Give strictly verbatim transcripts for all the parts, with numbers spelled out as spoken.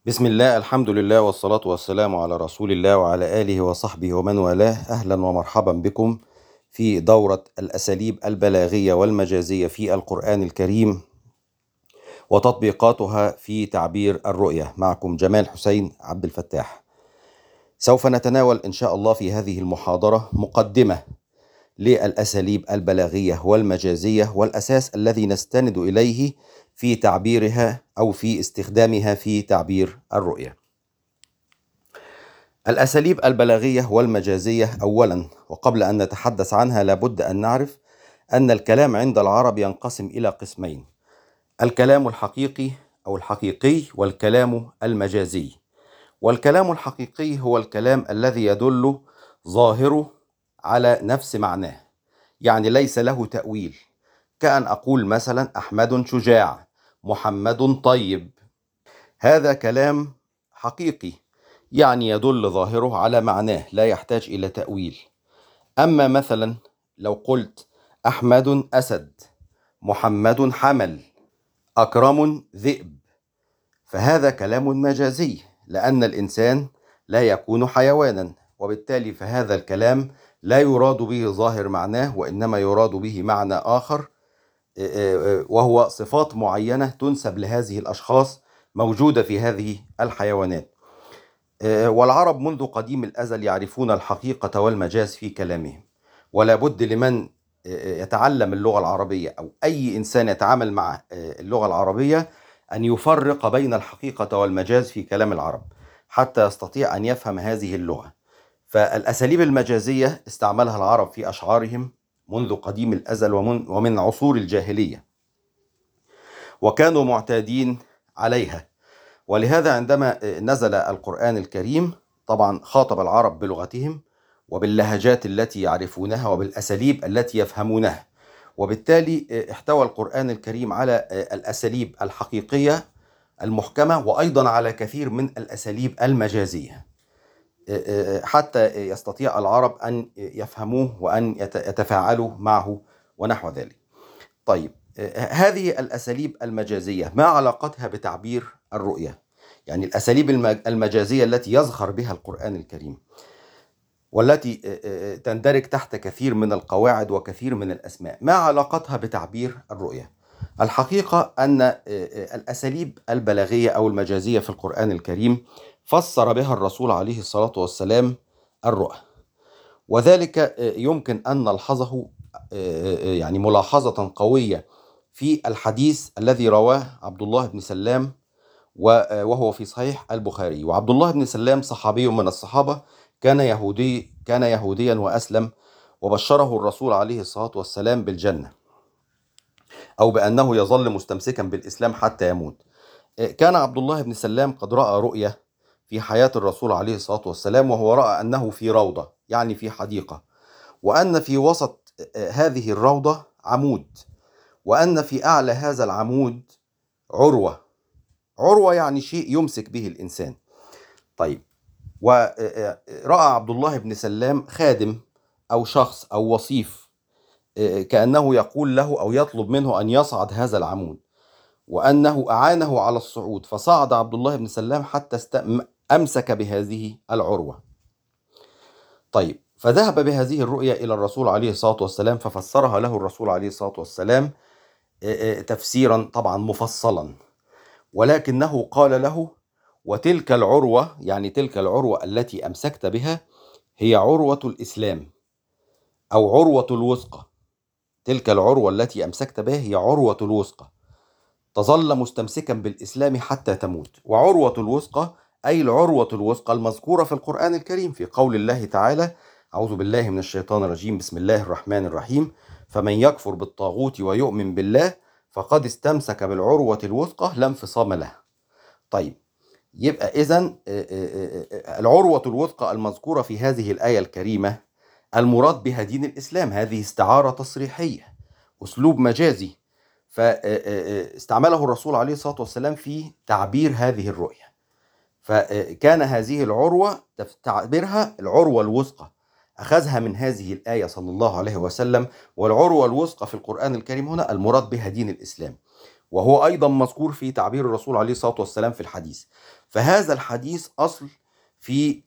بسم الله، الحمد لله، والصلاة والسلام على رسول الله وعلى آله وصحبه ومن والاه. أهلا ومرحبا بكم في دورة الأساليب البلاغية والمجازية في القرآن الكريم وتطبيقاتها في تعبير الرؤية. معكم جمال حسين عبد الفتاح. سوف نتناول إن شاء الله في هذه المحاضرة مقدمة للأساليب البلاغية والمجازية والأساس الذي نستند إليه في تعبيرها أو في استخدامها في تعبير الرؤية. الأساليب البلاغية والمجازية أولاً، وقبل أن نتحدث عنها لابد أن نعرف أن الكلام عند العرب ينقسم إلى قسمين: الكلام الحقيقي أو الحقيقي والكلام المجازي. والكلام الحقيقي هو الكلام الذي يدل ظاهره على نفس معناه، يعني ليس له تأويل، كأن أقول مثلا أحمد شجاع، محمد طيب. هذا كلام حقيقي، يعني يدل ظاهره على معناه لا يحتاج إلى تأويل. أما مثلا لو قلت أحمد أسد، محمد حمل، أكرم ذئب، فهذا كلام مجازي، لأن الإنسان لا يكون حيوانا، وبالتالي فهذا الكلام لا يراد به ظاهر معناه، وإنما يراد به معنى آخر، وهو صفات معينة تنسب لهذه الأشخاص موجودة في هذه الحيوانات. والعرب منذ قديم الأزل يعرفون الحقيقة والمجاز في كلامهم، ولا بد لمن يتعلم اللغة العربية أو أي إنسان يتعامل مع اللغة العربية أن يفرق بين الحقيقة والمجاز في كلام العرب حتى يستطيع أن يفهم هذه اللغة. فالأساليب المجازية استعملها العرب في أشعارهم منذ قديم الأزل ومن, ومن عصور الجاهلية، وكانوا معتادين عليها. ولهذا عندما نزل القرآن الكريم طبعا خاطب العرب بلغتهم وباللهجات التي يعرفونها وبالأساليب التي يفهمونها، وبالتالي احتوى القرآن الكريم على الأساليب الحقيقية المحكمة، وأيضا على كثير من الأساليب المجازية، حتى يستطيع العرب أن يفهموه وأن يتفاعلوا معه ونحو ذلك. طيب، هذه الأساليب المجازية ما علاقتها بتعبير الرؤية؟ يعني الأساليب المجازية التي يزخر بها القرآن الكريم والتي تندرج تحت كثير من القواعد وكثير من الأسماء، ما علاقتها بتعبير الرؤية؟ الحقيقة أن الأساليب البلاغية أو المجازية في القرآن الكريم فسر بها الرسول عليه الصلاة والسلام الرؤى، وذلك يمكن أن نلحظه يعني ملاحظة قوية في الحديث الذي رواه عبد الله بن سلام وهو في صحيح البخاري. وعبد الله بن سلام صحابي من الصحابة، كان يهودي كان يهوديا وأسلم، وبشره الرسول عليه الصلاة والسلام بالجنة، أو بأنه يظل مستمسكا بالإسلام حتى يموت. كان عبد الله بن سلام قد رأى رؤية في حياة الرسول عليه الصلاة والسلام، وهو رأى أنه في روضة، يعني في حديقة، وأن في وسط هذه الروضة عمود، وأن في أعلى هذا العمود عروة. عروة يعني شيء يمسك به الإنسان. طيب، ورأى عبد الله بن سلام خادم أو شخص أو وصيف، كأنه يقول له أو يطلب منه أن يصعد هذا العمود، وأنه أعانه على الصعود، فصعد عبد الله بن سلام حتى أمسك بهذه العروة. طيب، فذهب بهذه الرؤية إلى الرسول عليه الصلاة والسلام، ففسرها له الرسول عليه الصلاة والسلام تفسيرا طبعا مفصلا، ولكنه قال له: وتلك العروة، يعني تلك العروة التي أمسكت بها، هي عروة الإسلام أو عروة الوثقى. تلك العروة التي أمسكت بها هي عروة الوثقى، تظل مستمسكا بالإسلام حتى تموت. وعروة الوثقى أي العروة الوثقى المذكورة في القرآن الكريم في قول الله تعالى: أعوذ بالله من الشيطان الرجيم، بسم الله الرحمن الرحيم: فمن يكفر بالطاغوت ويؤمن بالله فقد استمسك بالعروة الوثقى لا انفصام لها. طيب، يبقى إذن العروة الوثقى المذكورة في هذه الآية الكريمة المراد بها دين الإسلام. هذه استعارة تصريحية، أسلوب مجازي، فاستعمله الرسول عليه الصلاة والسلام في تعبير هذه الرؤية. فكان هذه العروة تعبيرها العروة الوثقى، أخذها من هذه الآية صلى الله عليه وسلم. والعروة الوثقى في القرآن الكريم هنا المراد بها دين الإسلام، وهو أيضا مذكور في تعبير الرسول عليه الصلاة والسلام في الحديث. فهذا الحديث أصل في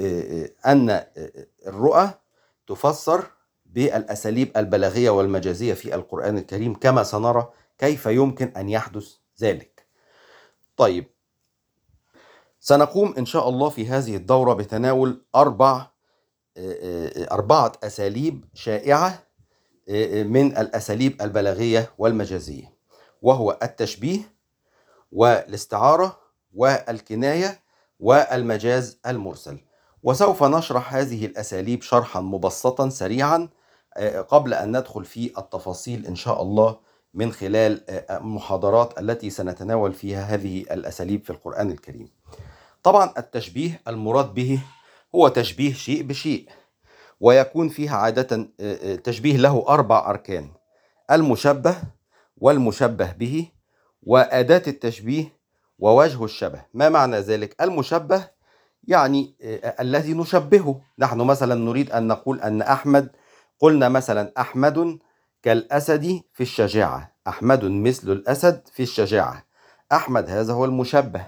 أن الرؤى تفسر بالأساليب البلاغية والمجازية في القرآن الكريم، كما سنرى كيف يمكن أن يحدث ذلك. طيب، سنقوم إن شاء الله في هذه الدورة بتناول أربع أربعة أساليب شائعة من الأساليب البلاغية والمجازية، وهو التشبيه والاستعارة والكناية والمجاز المرسل. وسوف نشرح هذه الأساليب شرحا مبسطا سريعا قبل أن ندخل في التفاصيل إن شاء الله من خلال المحاضرات التي سنتناول فيها هذه الأساليب في القرآن الكريم. طبعا التشبيه المراد به هو تشبيه شيء بشيء، ويكون فيها عادة تشبيه له أربع أركان: المشبه والمشبه به وأداة التشبيه ووجه الشبه. ما معنى ذلك؟ المشبه يعني الذي نشبهه. نحن مثلا نريد أن نقول أن أحمد، قلنا مثلا أحمد كالأسد في الشجاعة، أحمد مثل الأسد في الشجاعة. أحمد هذا هو المشبه،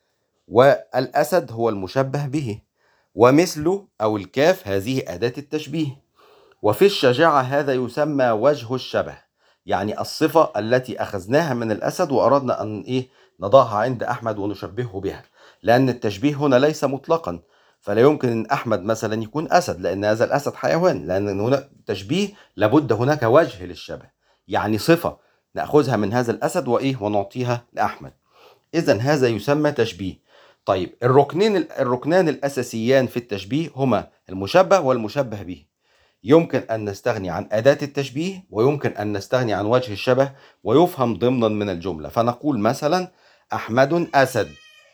والأسد هو المشبه به، ومثله أو الكاف هذه أداة التشبيه، وفي الشجاعة هذا يسمى وجه الشبه، يعني الصفة التي أخذناها من الأسد وأردنا أن إيه نضعها عند أحمد ونشبهه بها، لأن التشبيه هنا ليس مطلقا، فلا يمكن أن أحمد مثلا يكون أسد لأن هذا الأسد حيوان، لأن هنا تشبيه لابد هناك وجه للشبه، يعني صفة نأخذها من هذا الأسد وإيه ونعطيها لأحمد. إذن هذا يسمى تشبيه. طيب، الركنين الركنان الأساسيان في التشبيه هما المشبه والمشبه به. يمكن أن نستغني عن أداة التشبيه، ويمكن أن نستغني عن وجه الشبه، ويفهم ضمنا من الجملة. فنقول مثلا أحمد أسد،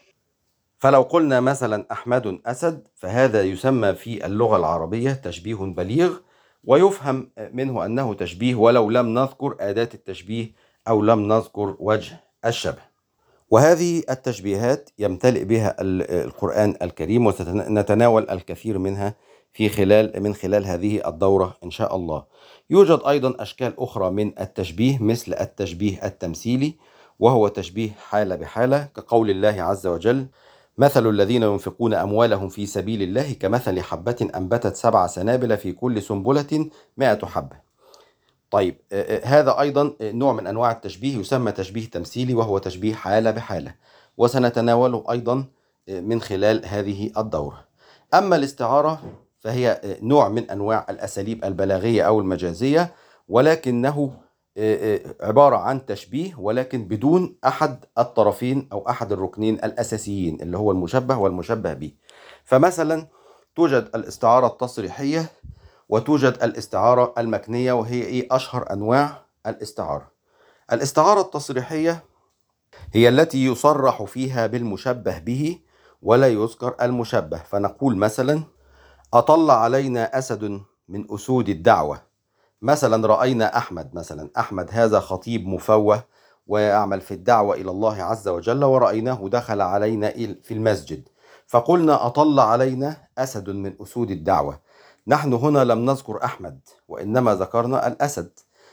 فلو قلنا مثلا أحمد أسد فهذا يسمى في اللغة العربية تشبيه بليغ، ويفهم منه أنه تشبيه ولو لم نذكر أداة التشبيه أو لم نذكر وجه الشبه. وهذه التشبيهات يمتلئ بها القرآن الكريم، وسنتناول الكثير منها في خلال من خلال هذه الدورة إن شاء الله. يوجد أيضا أشكال أخرى من التشبيه مثل التشبيه التمثيلي، وهو تشبيه حالة بحالة، كقول الله عز وجل: مثل الذين ينفقون أموالهم في سبيل الله كمثل حبة أنبتت سبع سنابل في كل سنبلة مائة حبة. طيب، هذا أيضا نوع من أنواع التشبيه يسمى تشبيه تمثيلي، وهو تشبيه حالة بحالة، وسنتناوله أيضا من خلال هذه الدورة. أما الاستعارة فهي نوع من أنواع الأساليب البلاغية أو المجازية، ولكنه عبارة عن تشبيه ولكن بدون أحد الطرفين أو أحد الركنين الأساسيين اللي هو المشبه والمشبه به. فمثلا توجد الاستعارة التصريحية وتوجد الاستعارة المكنية، وهي إيه أشهر أنواع الاستعارة. الاستعارة التصريحية هي التي يصرح فيها بالمشبه به ولا يذكر المشبه. فنقول مثلا: أطل علينا أسد من أسود الدعوة. مثلا رأينا أحمد، مثلا أحمد هذا خطيب مفوه ويعمل في الدعوة إلى الله عز وجل، ورأيناه دخل علينا في المسجد، فقلنا: أطل علينا أسد من أسود الدعوة. نحن هنا لم نذكر أحمد وإنما ذكرنا الأسد.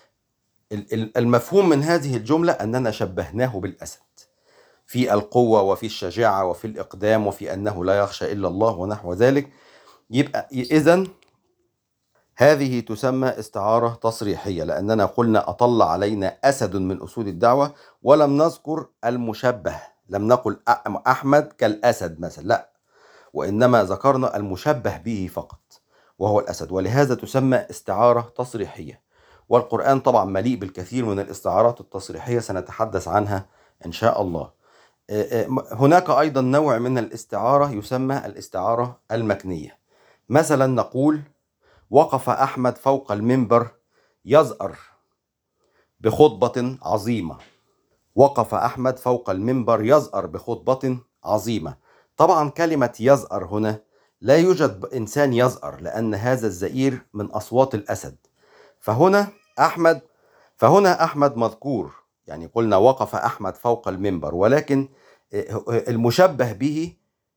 المفهوم من هذه الجملة أننا شبهناه بالأسد في القوة وفي الشجاعة وفي الإقدام وفي أنه لا يخشى إلا الله ونحو ذلك. يبقى إذن هذه تسمى استعارة تصريحية، لأننا قلنا أطل علينا أسد من أسود الدعوة ولم نذكر المشبه، لم نقل أحمد كالأسد مثلا، لا، وإنما ذكرنا المشبه به فقط وهو الأسد، ولهذا تسمى استعارة تصريحية. والقرآن طبعا مليء بالكثير من الاستعارات التصريحية سنتحدث عنها إن شاء الله. هناك أيضا نوع من الاستعارة يسمى الاستعارة المكنية. مثلا نقول: وقف أحمد فوق المنبر يزأر بخطبة عظيمة. وقف أحمد فوق المنبر يزأر بخطبة عظيمة. طبعا كلمة يزأر هنا لا يوجد إنسان يزأر، لأن هذا الزئير من أصوات الأسد. فهنا أحمد فهنا أحمد مذكور، يعني قلنا وقف أحمد فوق المنبر، ولكن المشبه به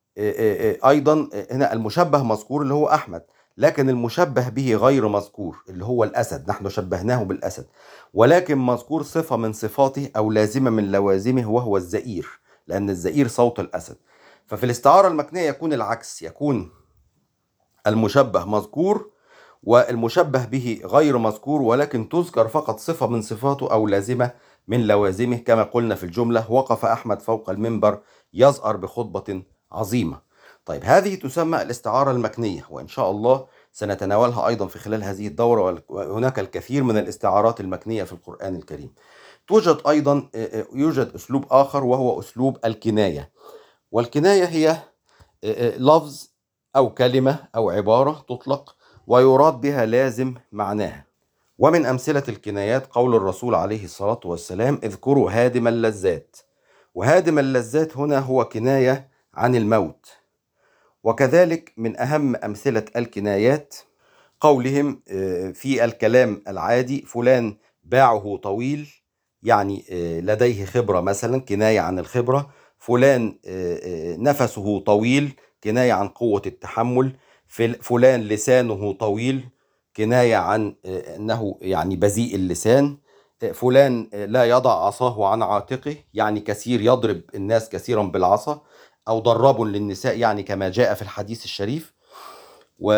أيضا هنا المشبه مذكور اللي هو أحمد، لكن المشبه به غير مذكور اللي هو الأسد. نحن شبهناه بالأسد، ولكن مذكور صفة من صفاته أو لازمة من لوازمه وهو الزئير، لأن الزئير صوت الأسد. ففي الاستعارة المكنية يكون العكس، يكون المشبه مذكور والمشبه به غير مذكور، ولكن تذكر فقط صفة من صفاته أو لازمة من لوازمه، كما قلنا في الجملة: وقف أحمد فوق المنبر يزأر بخطبة عظيمة. طيب، هذه تسمى الاستعارة المكنية، وإن شاء الله سنتناولها أيضا في خلال هذه الدورة، وهناك الكثير من الاستعارات المكنية في القرآن الكريم. توجد أيضا يوجد أسلوب آخر وهو أسلوب الكناية، والكناية هي لفظ أو كلمة أو عبارة تطلق ويراد بها لازم معناها. ومن أمثلة الكنايات قول الرسول عليه الصلاة والسلام: اذكروا هادم اللذات. وهادم اللذات هنا هو كناية عن الموت. وكذلك من أهم أمثلة الكنايات قولهم في الكلام العادي: فلان باعه طويل، يعني لديه خبرة مثلا، كناية عن الخبرة. فلان نفسه طويل، كناية عن قوة التحمل. فلان لسانه طويل، كناية عن أنه يعني بذيء اللسان. فلان لا يضع عصاه عن عاتقه، يعني كثير يضرب الناس كثيرا بالعصا، أو ضراب للنساء، يعني كما جاء في الحديث الشريف. و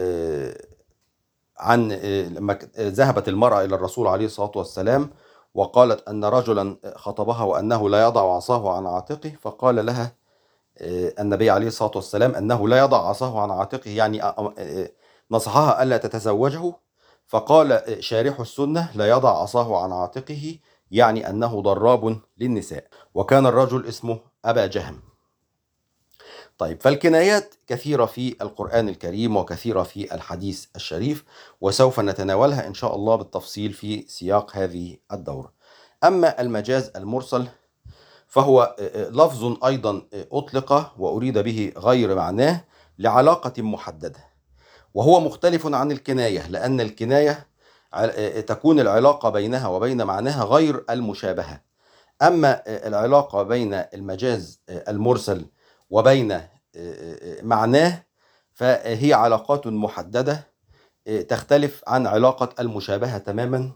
عن لما ذهبت المرأة إلى الرسول عليه الصلاة والسلام وقالت أن رجلا خطبها وأنه لا يضع عصاه عن عاتقه، فقال لها النبي عليه الصلاة والسلام أنه لا يضع عصاه عن عاتقه، يعني نصحها ألا تتزوجه. فقال شارح السنة: لا يضع عصاه عن عاتقه، يعني أنه ضراب للنساء. وكان الرجل اسمه أبا جهم. طيب، فالكنايات كثيرة في القرآن الكريم وكثيرة في الحديث الشريف، وسوف نتناولها إن شاء الله بالتفصيل في سياق هذه الدورة. أما المجاز المرسل فهو لفظ أيضا أطلق وأريد به غير معناه لعلاقة محددة، وهو مختلف عن الكناية، لأن الكناية تكون العلاقة بينها وبين معناها غير المشابهة. أما العلاقة بين المجاز المرسل وبين معناه فهي علاقات محددة تختلف عن علاقة المشابهة تماما،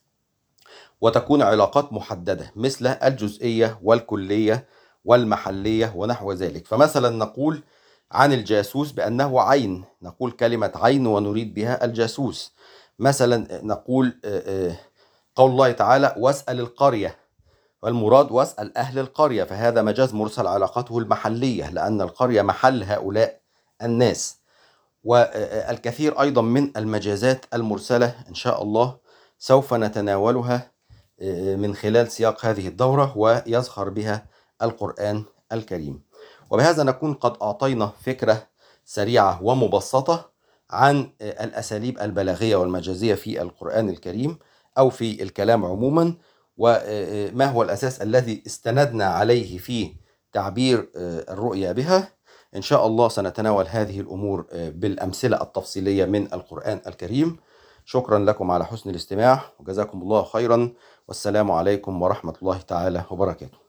وتكون علاقات محددة مثل الجزئية والكلية والمحلية ونحو ذلك. فمثلا نقول عن الجاسوس بأنه عين، نقول كلمة عين ونريد بها الجاسوس. مثلا نقول قول الله تعالى: واسأل القرية، والمراد واسأل أهل القرية، فهذا مجاز مرسل علاقته المحلية، لأن القرية محل هؤلاء الناس. والكثير أيضا من المجازات المرسلة إن شاء الله سوف نتناولها من خلال سياق هذه الدورة، ويزخر بها القرآن الكريم. وبهذا نكون قد أعطينا فكرة سريعة ومبسطة عن الأساليب البلاغية والمجازية في القرآن الكريم أو في الكلام عموما، وما هو الأساس الذي استندنا عليه في تعبير الرؤيا بها. إن شاء الله سنتناول هذه الأمور بالأمثلة التفصيلية من القرآن الكريم. شكرا لكم على حسن الاستماع، وجزاكم الله خيرا، والسلام عليكم ورحمة الله تعالى وبركاته.